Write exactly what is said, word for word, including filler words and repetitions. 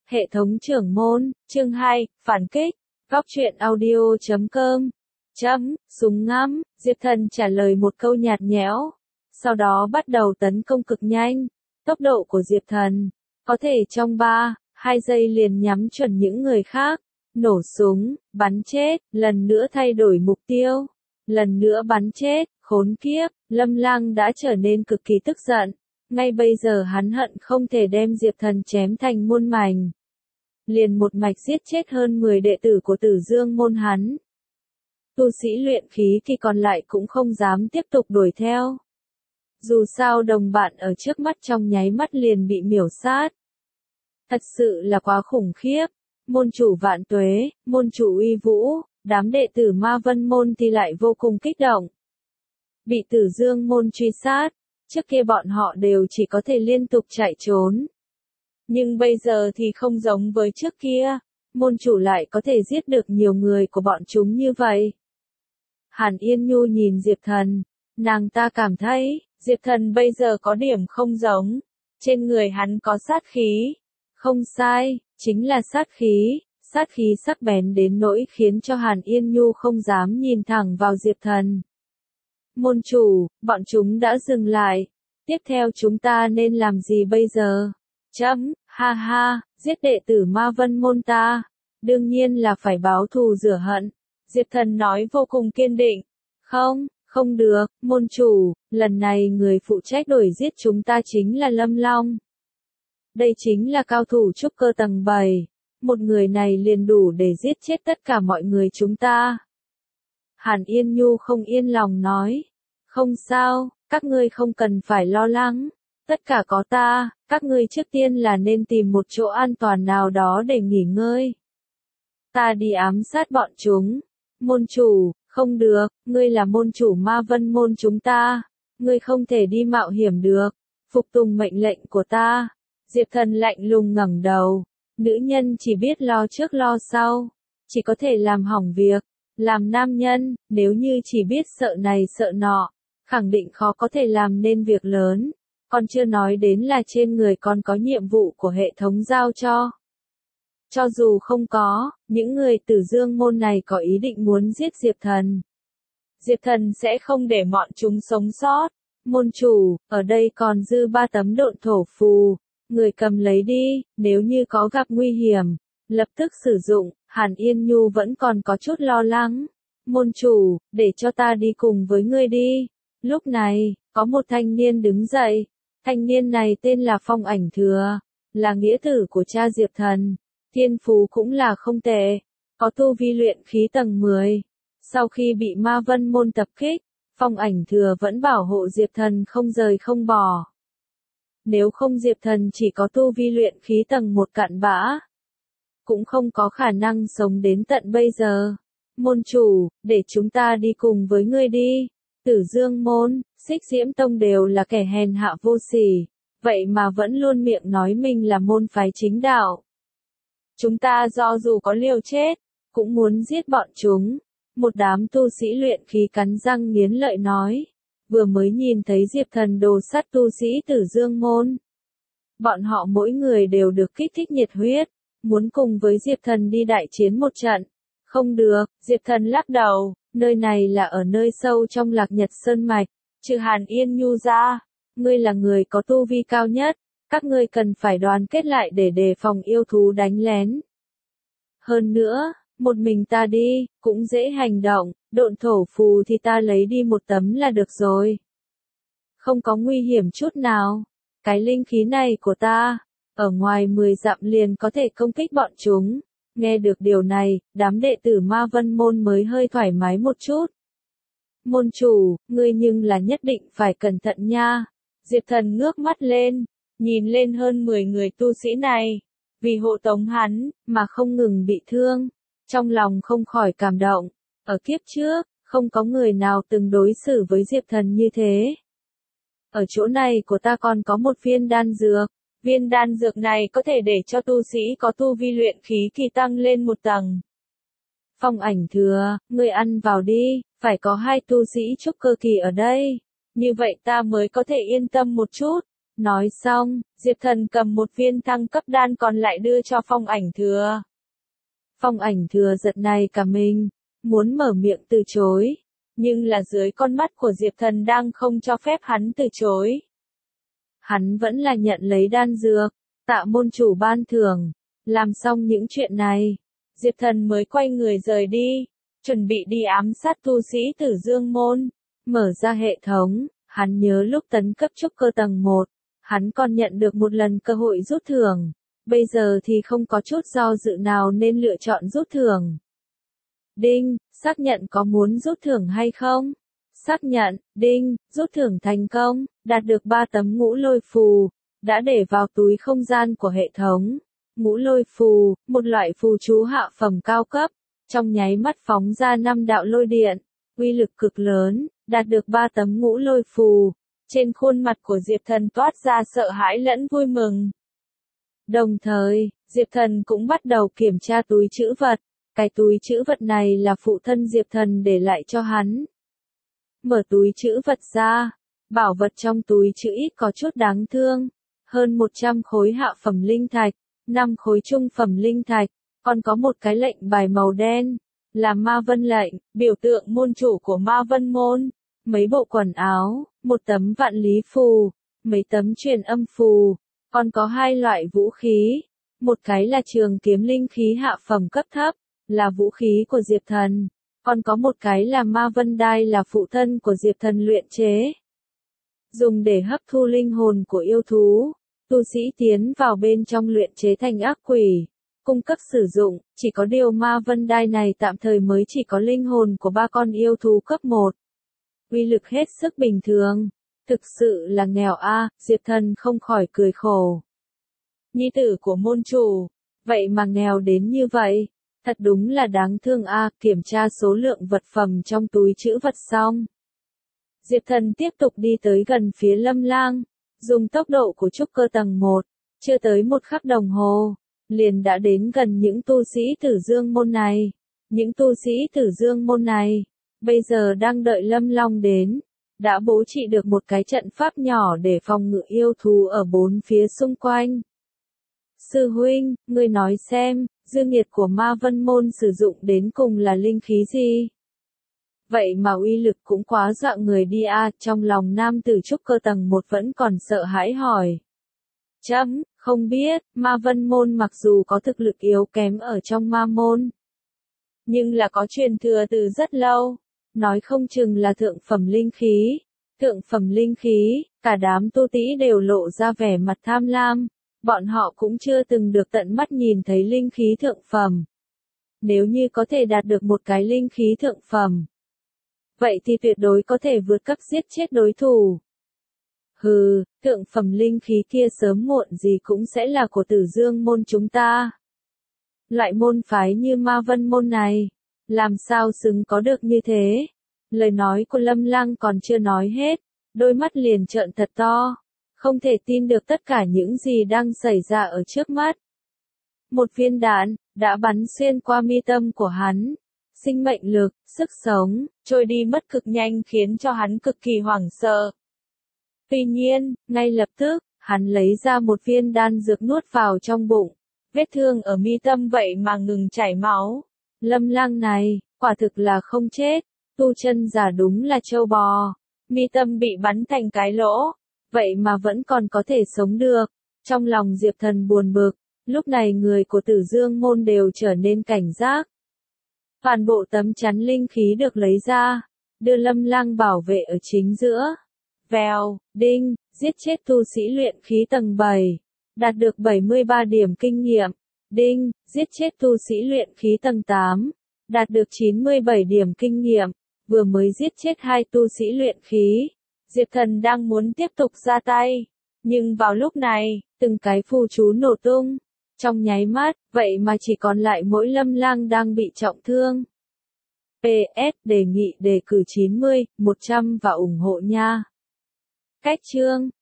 Hệ thống trưởng môn, chương hai, phản kích, góc truyện audio chấm com, chấm, súng ngắm, Diệp Thần trả lời một câu nhạt nhẽo, sau đó bắt đầu tấn công cực nhanh, tốc độ của Diệp Thần, có thể trong ba, hai giây liền nhắm chuẩn những người khác, nổ súng, bắn chết, lần nữa thay đổi mục tiêu, lần nữa bắn chết, khốn kiếp, Lâm Lang đã trở nên cực kỳ tức giận. Ngay bây giờ hắn hận không thể đem Diệp Thần chém thành muôn mảnh. Liền một mạch giết chết hơn mười đệ tử của Tử Dương môn hắn. Tu sĩ luyện khí kỳ còn lại cũng không dám tiếp tục đuổi theo. Dù sao đồng bạn ở trước mắt trong nháy mắt liền bị miểu sát. Thật sự là quá khủng khiếp. Môn chủ Vạn Tuế, môn chủ Uy Vũ, đám đệ tử Ma Vân môn thì lại vô cùng kích động. Bị Tử Dương môn truy sát. Trước kia bọn họ đều chỉ có thể liên tục chạy trốn. Nhưng bây giờ thì không giống với trước kia, môn chủ lại có thể giết được nhiều người của bọn chúng như vậy. Hàn Yên Nhu nhìn Diệp Thần, nàng ta cảm thấy, Diệp Thần bây giờ có điểm không giống, trên người hắn có sát khí. Không sai, chính là sát khí, sát khí sắc bén đến nỗi khiến cho Hàn Yên Nhu không dám nhìn thẳng vào Diệp Thần. Môn chủ, bọn chúng đã dừng lại. Tiếp theo chúng ta nên làm gì bây giờ? Chấm, ha ha, giết đệ tử Ma Vân môn ta. Đương nhiên là phải báo thù rửa hận. Diệp Thần nói vô cùng kiên định. Không, không được, môn chủ, lần này người phụ trách đuổi giết chúng ta chính là Lâm Long. Đây chính là cao thủ trúc cơ tầng bảy. Một người này liền đủ để giết chết tất cả mọi người chúng ta. Hàn Yên Nhu không yên lòng nói. Không sao, các ngươi không cần phải lo lắng. Tất cả có ta, các ngươi trước tiên là nên tìm một chỗ an toàn nào đó để nghỉ ngơi. Ta đi ám sát bọn chúng. Môn chủ, không được, ngươi là môn chủ Ma Vân môn chúng ta. Ngươi không thể đi mạo hiểm được. Phục tùng mệnh lệnh của ta. Diệp Thần lạnh lùng ngẩng đầu. Nữ nhân chỉ biết lo trước lo sau. Chỉ có thể làm hỏng việc. Làm nam nhân, nếu như chỉ biết sợ này sợ nọ, khẳng định khó có thể làm nên việc lớn. Còn chưa nói đến là trên người còn có nhiệm vụ của hệ thống giao cho. Cho dù không có, những người Tử Dương môn này có ý định muốn giết Diệp Thần. Diệp Thần sẽ không để bọn chúng sống sót. Môn chủ, ở đây còn dư ba tấm độn thổ phù. Người cầm lấy đi, nếu như có gặp nguy hiểm, lập tức sử dụng. Hàn Yên Nhu vẫn còn có chút lo lắng. Môn chủ, để cho ta đi cùng với ngươi đi. Lúc này, có một thanh niên đứng dậy. Thanh niên này tên là Phong Ảnh Thừa, là nghĩa tử của cha Diệp Thần. Thiên phú cũng là không tệ, có tu vi luyện khí tầng mười. Sau khi bị Ma Vân môn tập kích, Phong Ảnh Thừa vẫn bảo hộ Diệp Thần không rời không bỏ. Nếu không Diệp Thần chỉ có tu vi luyện khí tầng một cạn bã, cũng không có khả năng sống đến tận bây giờ. Môn chủ, để chúng ta đi cùng với ngươi đi. Tử Dương môn, Xích Diễm tông đều là kẻ hèn hạ vô sỉ, vậy mà vẫn luôn miệng nói mình là môn phái chính đạo. Chúng ta do dù có liều chết, cũng muốn giết bọn chúng. Một đám tu sĩ luyện khí cắn răng nghiến lợi nói, vừa mới nhìn thấy Diệp Thần đồ sắt tu sĩ Tử Dương môn. Bọn họ mỗi người đều được kích thích nhiệt huyết, muốn cùng với Diệp Thần đi đại chiến một trận. Không được, Diệp Thần lắc đầu, nơi này là ở nơi sâu trong Lạc Nhật Sơn Mạch, trừ Hàn Yên Nhu ra, ngươi là người có tu vi cao nhất, các ngươi cần phải đoàn kết lại để đề phòng yêu thú đánh lén. Hơn nữa, một mình ta đi, cũng dễ hành động, độn thổ phù thì ta lấy đi một tấm là được rồi. Không có nguy hiểm chút nào, cái linh khí này của ta, ở ngoài mười dặm liền có thể công kích bọn chúng. Nghe được điều này, đám đệ tử Ma Vân môn mới hơi thoải mái một chút. Môn chủ, ngươi nhưng là nhất định phải cẩn thận nha. Diệp Thần ngước mắt lên, nhìn lên hơn mười người tu sĩ này. Vì hộ tống hắn, mà không ngừng bị thương. Trong lòng không khỏi cảm động. Ở kiếp trước, không có người nào từng đối xử với Diệp Thần như thế. Ở chỗ này của ta còn có một viên đan dược. Viên đan dược này có thể để cho tu sĩ có tu vi luyện khí kỳ tăng lên một tầng. Phong Ảnh Thừa, ngươi ăn vào đi, phải có hai tu sĩ trúc cơ kỳ ở đây. Như vậy ta mới có thể yên tâm một chút. Nói xong, Diệp Thần cầm một viên thăng cấp đan còn lại đưa cho Phong Ảnh Thừa. Phong Ảnh Thừa giật này cả mình, muốn mở miệng từ chối, nhưng là dưới con mắt của Diệp Thần đang không cho phép hắn từ chối. Hắn vẫn là nhận lấy đan dược, tạ môn chủ ban thưởng, làm xong những chuyện này, Diệp Thần mới quay người rời đi, chuẩn bị đi ám sát tu sĩ Tử Dương Môn, mở ra hệ thống, hắn nhớ lúc tấn cấp trúc cơ tầng một, hắn còn nhận được một lần cơ hội rút thưởng, bây giờ thì không có chút do dự nào nên lựa chọn rút thưởng. Đinh, xác nhận có muốn rút thưởng hay không? Xác nhận, đinh, rút thưởng thành công, đạt được ba tấm ngũ lôi phù, đã để vào túi không gian của hệ thống. Ngũ lôi phù, một loại phù chú hạ phẩm cao cấp, trong nháy mắt phóng ra năm đạo lôi điện, uy lực cực lớn, đạt được ba tấm ngũ lôi phù. Trên khuôn mặt của Diệp Thần toát ra sợ hãi lẫn vui mừng. Đồng thời, Diệp Thần cũng bắt đầu kiểm tra túi trữ vật. Cái túi trữ vật này là phụ thân Diệp Thần để lại cho hắn. Mở túi trữ vật ra, bảo vật trong túi trữ ít có chút đáng thương. Hơn một trăm khối hạ phẩm linh thạch, năm khối trung phẩm linh thạch, còn có một cái lệnh bài màu đen, là Ma Vân lệnh, biểu tượng môn chủ của Ma Vân môn. Mấy bộ quần áo, một tấm vạn lý phù, mấy tấm truyền âm phù, còn có hai loại vũ khí. Một cái là trường kiếm linh khí hạ phẩm cấp thấp, là vũ khí của Diệp Thần, còn có một cái là Ma Vân đai là phụ thân của Diệp Thần luyện chế. Dùng để hấp thu linh hồn của yêu thú, tu sĩ tiến vào bên trong luyện chế thành ác quỷ, cung cấp sử dụng, chỉ có điều Ma Vân đai này tạm thời mới chỉ có linh hồn của ba con yêu thú cấp một. Uy lực hết sức bình thường, thực sự là nghèo a, Diệp Thần không khỏi cười khổ. Nhi tử của môn chủ, vậy mà nghèo đến như vậy, thật đúng là đáng thương a, kiểm tra số lượng vật phẩm trong túi trữ vật xong. Diệp Thần tiếp tục đi tới gần phía Lâm Lang, dùng tốc độ của trúc cơ tầng một, chưa tới một khắc đồng hồ, liền đã đến gần những tu sĩ Tử Dương môn này. Những tu sĩ Tử Dương môn này, bây giờ đang đợi Lâm Long đến, đã bố trị được một cái trận pháp nhỏ để phòng ngự yêu thú ở bốn phía xung quanh. Sư huynh, ngươi nói xem, dương nhiệt của Ma Vân môn sử dụng đến cùng là linh khí gì? Vậy mà uy lực cũng quá dọa người đi a, trong lòng nam tử trúc cơ tầng một vẫn còn sợ hãi hỏi. Chấm, không biết, Ma Vân môn mặc dù có thực lực yếu kém ở trong ma môn, nhưng là có truyền thừa từ rất lâu, nói không chừng là thượng phẩm linh khí. Thượng phẩm linh khí, cả đám tu sĩ đều lộ ra vẻ mặt tham lam, bọn họ cũng chưa từng được tận mắt nhìn thấy linh khí thượng phẩm. Nếu như có thể đạt được một cái linh khí thượng phẩm, vậy thì tuyệt đối có thể vượt cấp giết chết đối thủ. Hừ, thượng phẩm linh khí kia sớm muộn gì cũng sẽ là của Tử Dương môn chúng ta. Loại môn phái như Ma Vân môn này, làm sao xứng có được như thế? Lời nói của Lâm Lang còn chưa nói hết, đôi mắt liền trợn thật to, không thể tin được tất cả những gì đang xảy ra ở trước mắt. Một viên đạn đã bắn xuyên qua mi tâm của hắn, sinh mệnh lực, sức sống trôi đi mất cực nhanh khiến cho hắn cực kỳ hoảng sợ. Tuy nhiên, ngay lập tức, hắn lấy ra một viên đan dược nuốt vào trong bụng, vết thương ở mi tâm vậy mà ngừng chảy máu. Lâm Lang này, quả thực là không chết, tu chân giả đúng là trâu bò, mi tâm bị bắn thành cái lỗ, vậy mà vẫn còn có thể sống được. Trong lòng Diệp Thần buồn bực, lúc này người của Tử Dương môn đều trở nên cảnh giác. Toàn bộ tấm chắn linh khí được lấy ra, đưa Lâm Lang bảo vệ ở chính giữa. Vèo, đinh, giết chết tu sĩ luyện khí tầng bảy, đạt được bảy mươi ba điểm kinh nghiệm. Đinh, giết chết tu sĩ luyện khí tầng tám, đạt được chín mươi bảy điểm kinh nghiệm. Vừa mới giết chết hai tu sĩ luyện khí, Diệp Thần đang muốn tiếp tục ra tay, nhưng vào lúc này, từng cái phù chú nổ tung. Trong nháy mắt, vậy mà chỉ còn lại mỗi Lâm Lang đang bị trọng thương. pê ét đề nghị đề cử chín mươi, một trăm và ủng hộ nha. Cách chương